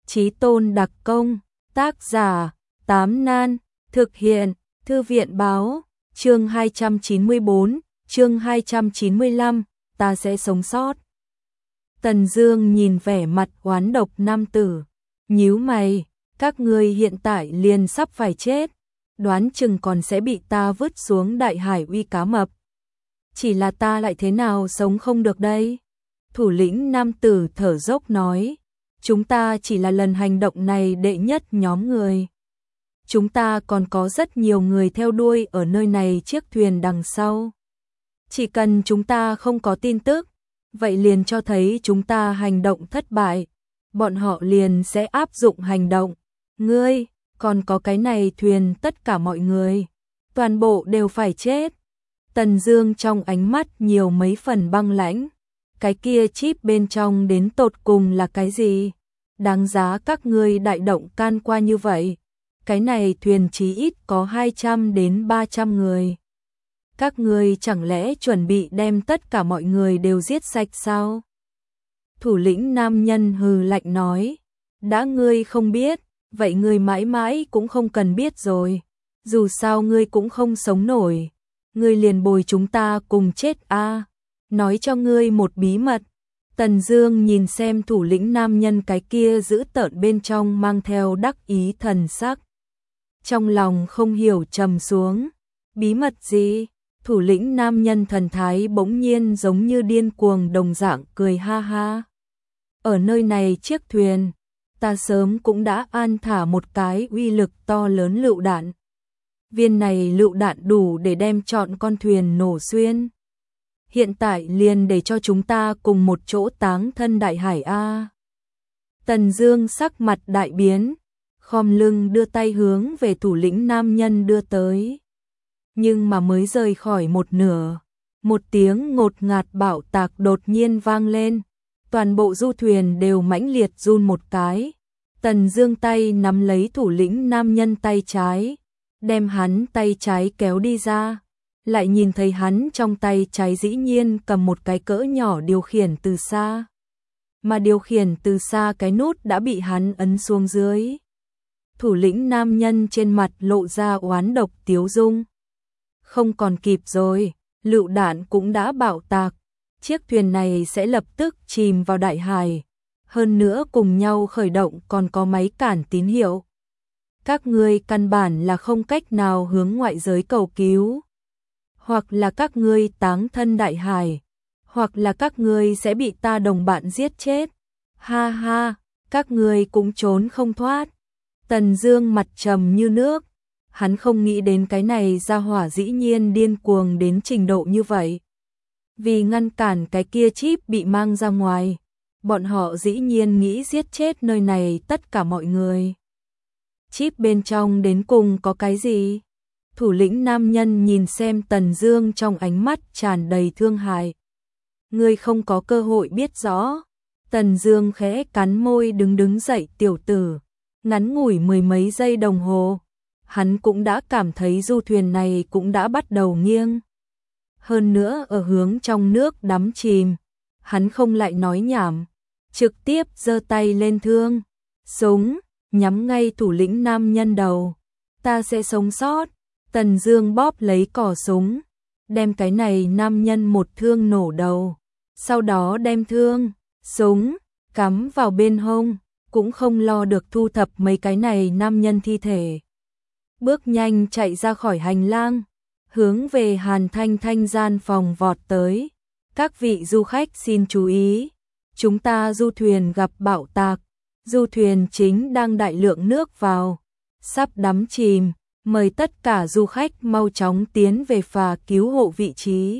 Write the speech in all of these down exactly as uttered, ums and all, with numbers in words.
Chí Tôn đặc công, tác giả, Tám Nan, thực hiện, Thư viện báo, chương hai trăm chín mươi bốn, chương hai trăm chín mươi lăm, ta sẽ sống sót. Tần Dương nhìn vẻ mặt oán độc nam tử, nhíu mày, các ngươi hiện tại liền sắp phải chết, đoán chừng còn sẽ bị ta vứt xuống đại hải uy cá mập. Chỉ là ta lại thế nào sống không được đây? Thủ lĩnh nam tử thở dốc nói, chúng ta chỉ là lần hành động này đệ nhất nhóm người. Chúng ta còn có rất nhiều người theo đuôi ở nơi này chiếc thuyền đằng sau. Chỉ cần chúng ta không có tin tức, vậy liền cho thấy chúng ta hành động thất bại, bọn họ liền sẽ áp dụng hành động. Ngươi, còn có cái này thuyền tất cả mọi người, toàn bộ đều phải chết. Tần Dương trong ánh mắt nhiều mấy phần băng lãnh, cái kia chip bên trong đến tột cùng là cái gì? Đáng giá các ngươi đại động can qua như vậy. Cái này thuyền chí ít có hai trăm đến ba trăm người. Các ngươi chẳng lẽ chuẩn bị đem tất cả mọi người đều giết sạch sao? Thủ lĩnh nam nhân hừ lạnh nói, đã ngươi không biết, vậy ngươi mãi mãi cũng không cần biết rồi. Dù sao ngươi cũng không sống nổi, ngươi liền bồi chúng ta cùng chết a. À. Nói cho ngươi một bí mật. Tần Dương nhìn xem thủ lĩnh nam nhân cái kia giữ tợn bên trong mang theo đắc ý thần sắc. Trong lòng không hiểu trầm xuống, bí mật gì? Thủ lĩnh nam nhân thần thái bỗng nhiên giống như điên cuồng đồng dạng cười ha ha. Ở nơi này chiếc thuyền, ta sớm cũng đã an thả một cái uy lực to lớn lựu đạn. Viên này lựu đạn đủ để đem trọn con thuyền nổ xuyên. Hiện tại liền để cho chúng ta cùng một chỗ táng thân đại hải a. Tần Dương sắc mặt đại biến, khom lưng đưa tay hướng về thủ lĩnh nam nhân đưa tới. Nhưng mà mới rời khỏi một nửa, một tiếng ngột ngạt bạo tạc đột nhiên vang lên, toàn bộ du thuyền đều mãnh liệt run một cái. Tần Dương tay nắm lấy thủ lĩnh nam nhân tay trái, đem hắn tay trái kéo đi ra, lại nhìn thấy hắn trong tay trái dĩ nhiên cầm một cái cỡ nhỏ điều khiển từ xa. Mà điều khiển từ xa cái nút đã bị hắn ấn xuống dưới. Thủ lĩnh nam nhân trên mặt lộ ra oán độc tiếu dung. Không còn kịp rồi, lựu đạn cũng đã bạo tạc, chiếc thuyền này sẽ lập tức chìm vào đại hải. Hơn nữa cùng nhau khởi động còn có máy cản tín hiệu. Các ngươi căn bản là không cách nào hướng ngoại giới cầu cứu. Hoặc là các ngươi táng thân đại hải, hoặc là các ngươi sẽ bị ta đồng bạn giết chết. Ha ha, các ngươi cũng trốn không thoát. Tần Dương mặt trầm như nước, hắn không nghĩ đến cái này ra hỏa dĩ nhiên điên cuồng đến trình độ như vậy. Vì ngăn cản cái kia chip bị mang ra ngoài, bọn họ dĩ nhiên nghĩ giết chết nơi này tất cả mọi người. Chip bên trong đến cùng có cái gì? Thủ lĩnh nam nhân nhìn xem Tần Dương trong ánh mắt tràn đầy thương hại. Ngươi không có cơ hội biết rõ. Tần Dương khẽ cắn môi đứng đứng dậy tiểu tử. Ngắn ngủi mười mấy giây đồng hồ, hắn cũng đã cảm thấy du thuyền này cũng đã bắt đầu nghiêng. Hơn nữa ở hướng trong nước đắm chìm, hắn không lại nói nhảm, trực tiếp giơ tay lên thương, súng, nhắm ngay thủ lĩnh nam nhân đầu. Ta sẽ sống sót. Tần Dương bóp lấy cò súng, đem cái này nam nhân một thương nổ đầu, sau đó đem thương, súng, cắm vào bên hông, cũng không lo được thu thập mấy cái này nam nhân thi thể. Bước nhanh chạy ra khỏi hành lang, hướng về Hàn Thanh Thanh gian phòng vọt tới. Các vị du khách xin chú ý, chúng ta du thuyền gặp bạo tạc, du thuyền chính đang đại lượng nước vào, sắp đắm chìm. Mời tất cả du khách mau chóng tiến về phà cứu hộ vị trí.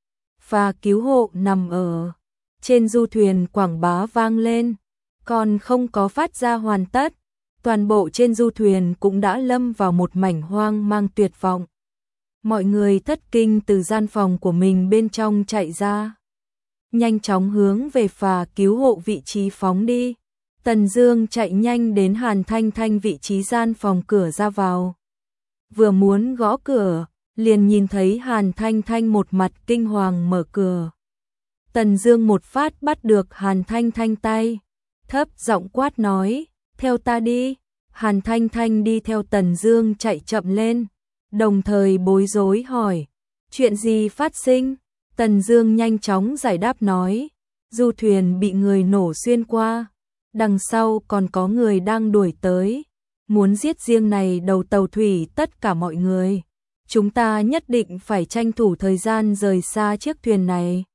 Phà cứu hộ nằm ở trên du thuyền, quảng bá vang lên, còn không có phát ra hoàn tất. Toàn bộ trên du thuyền cũng đã lâm vào một mảnh hoang mang tuyệt vọng. Mọi người thất kinh từ gian phòng của mình bên trong chạy ra, nhanh chóng hướng về phà cứu hộ vị trí phóng đi. Tần Dương chạy nhanh đến Hàn Thanh Thanh vị trí gian phòng cửa ra vào. Vừa muốn gõ cửa, liền nhìn thấy Hàn Thanh Thanh một mặt kinh hoàng mở cửa. Tần Dương một phát bắt được Hàn Thanh Thanh tay, thấp giọng quát nói, theo ta đi. Hàn Thanh Thanh đi theo Tần Dương chạy chậm lên, đồng thời bối rối hỏi, chuyện gì phát sinh? Tần Dương nhanh chóng giải đáp nói, du thuyền bị người nổ xuyên qua, đằng sau còn có người đang đuổi tới, muốn giết riêng này đầu tàu thủy tất cả mọi người. Chúng ta nhất định phải tranh thủ thời gian rời xa chiếc thuyền này.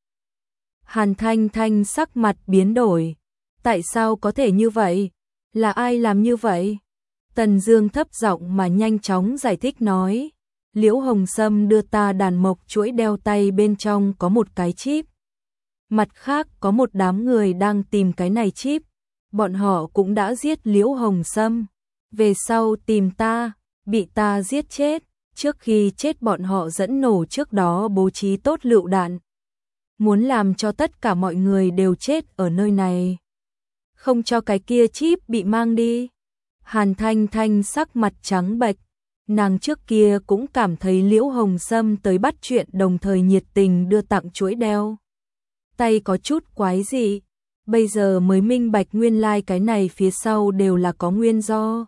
Hàn Thanh Thanh sắc mặt biến đổi, tại sao có thể như vậy? Là ai làm như vậy? Tần Dương thấp giọng mà nhanh chóng giải thích nói, Liễu Hồng Sâm đưa ta đàn mộc chuỗi đeo tay bên trong có một cái chip. Mặt khác có một đám người đang tìm cái này chip, bọn họ cũng đã giết Liễu Hồng Sâm, về sau tìm ta, bị ta giết chết, trước khi chết bọn họ dẫn nổ trước đó bố trí tốt lựu đạn, muốn làm cho tất cả mọi người đều chết ở nơi này, không cho cái kia chip bị mang đi. Hàn Thanh Thanh sắc mặt trắng bệch, nàng trước kia cũng cảm thấy Liễu Hồng Sâm tới bắt chuyện đồng thời nhiệt tình đưa tặng chuỗi đeo tay có chút quái dị, bây giờ mới minh bạch nguyên lai like cái này phía sau đều là có nguyên do.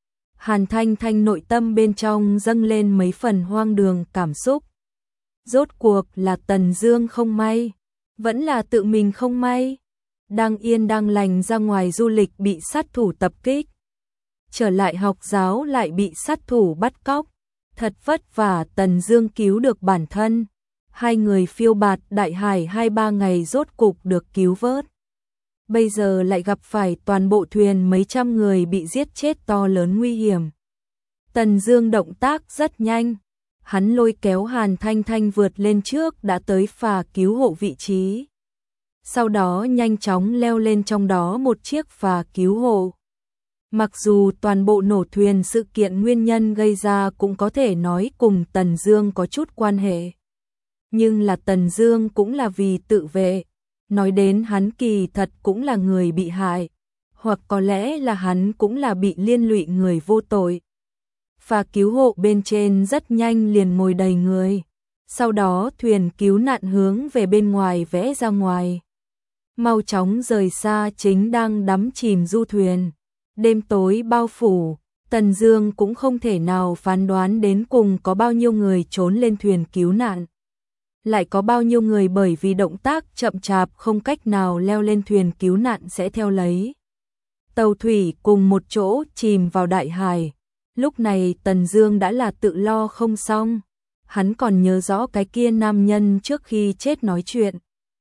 Hàn Thanh Thanh nội tâm bên trong dâng lên mấy phần hoang đường cảm xúc. Rốt cuộc là Tần Dương không may, vẫn là tự mình không may, đang yên đang lành ra ngoài du lịch bị sát thủ tập kích, trở lại học giáo lại bị sát thủ bắt cóc, thật vất vả Tần Dương cứu được bản thân, hai người phiêu bạt đại hải hai ba ngày rốt cục được cứu vớt. Bây giờ lại gặp phải toàn bộ thuyền mấy trăm người bị giết chết to lớn nguy hiểm. Tần Dương động tác rất nhanh, hắn lôi kéo Hàn Thanh Thanh vượt lên trước đã tới phà cứu hộ vị trí. Sau đó nhanh chóng leo lên trong đó một chiếc phà cứu hộ. Mặc dù toàn bộ nổ thuyền sự kiện nguyên nhân gây ra cũng có thể nói cùng Tần Dương có chút quan hệ. Nhưng là Tần Dương cũng là vì tự vệ, nói đến hắn kỳ thật cũng là người bị hại, hoặc có lẽ là hắn cũng là bị liên lụy người vô tội. Phà cứu hộ bên trên rất nhanh liền ngồi đầy người, sau đó thuyền cứu nạn hướng về bên ngoài vẽ ra ngoài. Mau chóng rời xa chính đang đắm chìm du thuyền. Đêm tối bao phủ, Tần Dương cũng không thể nào phán đoán đến cùng có bao nhiêu người trốn lên thuyền cứu nạn. Lại có bao nhiêu người bởi vì động tác chậm chạp không cách nào leo lên thuyền cứu nạn sẽ theo lấy tàu thủy cùng một chỗ chìm vào đại hải. Lúc này Tần Dương đã là tự lo không xong, hắn còn nhớ rõ cái kia nam nhân trước khi chết nói chuyện.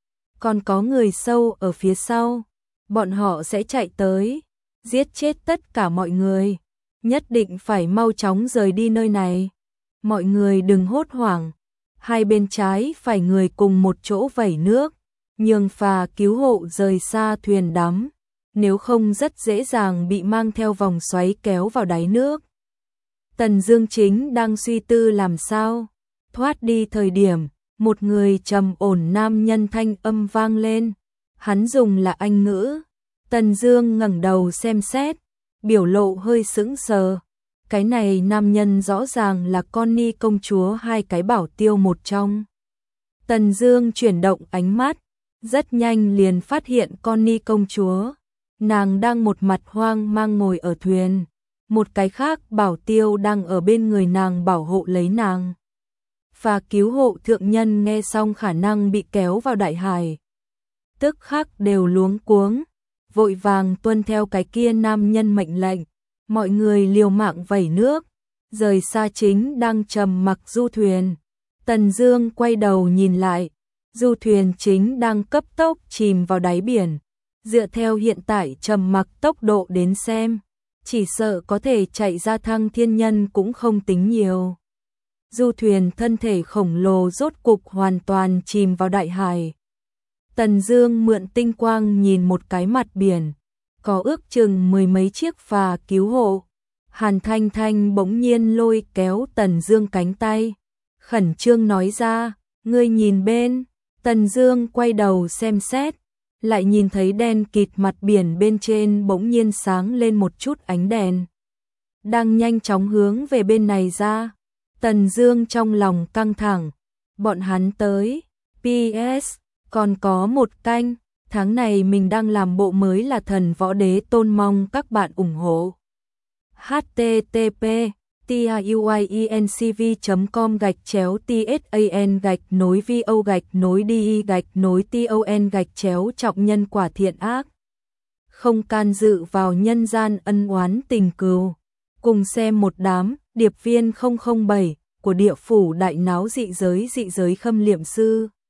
Còn có người sâu ở phía sau, bọn họ sẽ chạy tới, giết chết tất cả mọi người, nhất định phải mau chóng rời đi nơi này. Mọi người đừng hốt hoảng, hai bên trái phải người cùng một chỗ vẩy nước, nhường phà cứu hộ rời xa thuyền đắm, nếu không rất dễ dàng bị mang theo vòng xoáy kéo vào đáy nước. Tần Dương chính đang suy tư làm sao thoát đi thời điểm, một người trầm ổn nam nhân thanh âm vang lên, hắn dùng là Anh ngữ. Tần Dương ngẩng đầu xem xét, biểu lộ hơi sững sờ. Cái này nam nhân rõ ràng là Connie công chúa hai cái bảo tiêu một trong. Tần Dương chuyển động ánh mắt, rất nhanh liền phát hiện Connie công chúa. Nàng đang một mặt hoang mang ngồi ở thuyền, một cái khác bảo tiêu đang ở bên người nàng bảo hộ lấy nàng. Phà cứu hộ thượng nhân nghe xong khả năng bị kéo vào đại hải, tức khắc đều luống cuống, vội vàng tuân theo cái kia nam nhân mệnh lệnh, mọi người liều mạng vẩy nước, rời xa chính đang trầm mặc du thuyền. Tần Dương quay đầu nhìn lại, du thuyền chính đang cấp tốc chìm vào đáy biển, dựa theo hiện tại trầm mặc tốc độ đến xem, chỉ sợ có thể chạy ra Thăng Thiên Nhân cũng không tính nhiều. Du thuyền thân thể khổng lồ rốt cục hoàn toàn chìm vào đại hải. Tần Dương mượn tinh quang nhìn một cái mặt biển, có ước chừng mười mấy chiếc phà cứu hộ. Hàn Thanh Thanh bỗng nhiên lôi kéo Tần Dương cánh tay, khẩn trương nói ra, ngươi nhìn bên. Tần Dương quay đầu xem xét, lại nhìn thấy đen kịt mặt biển bên trên bỗng nhiên sáng lên một chút ánh đèn, đang nhanh chóng hướng về bên này ra. Tần Dương trong lòng căng thẳng, bọn hắn tới, pê ét còn có một canh. Tháng này mình đang làm bộ mới là Thần Võ Đế Tôn, mong các bạn ủng hộ. h t t p tiuyencv chấm com gạch chéo tsan gạch nối vo gạch nối đi gạch nối ton gạch chéo trọng nhân quả thiện ác. Không can dự vào nhân gian ân oán tình cừu. Cùng xem một đám điệp viên không không bảy của địa phủ đại náo dị giới dị giới Khâm Liệm Sư.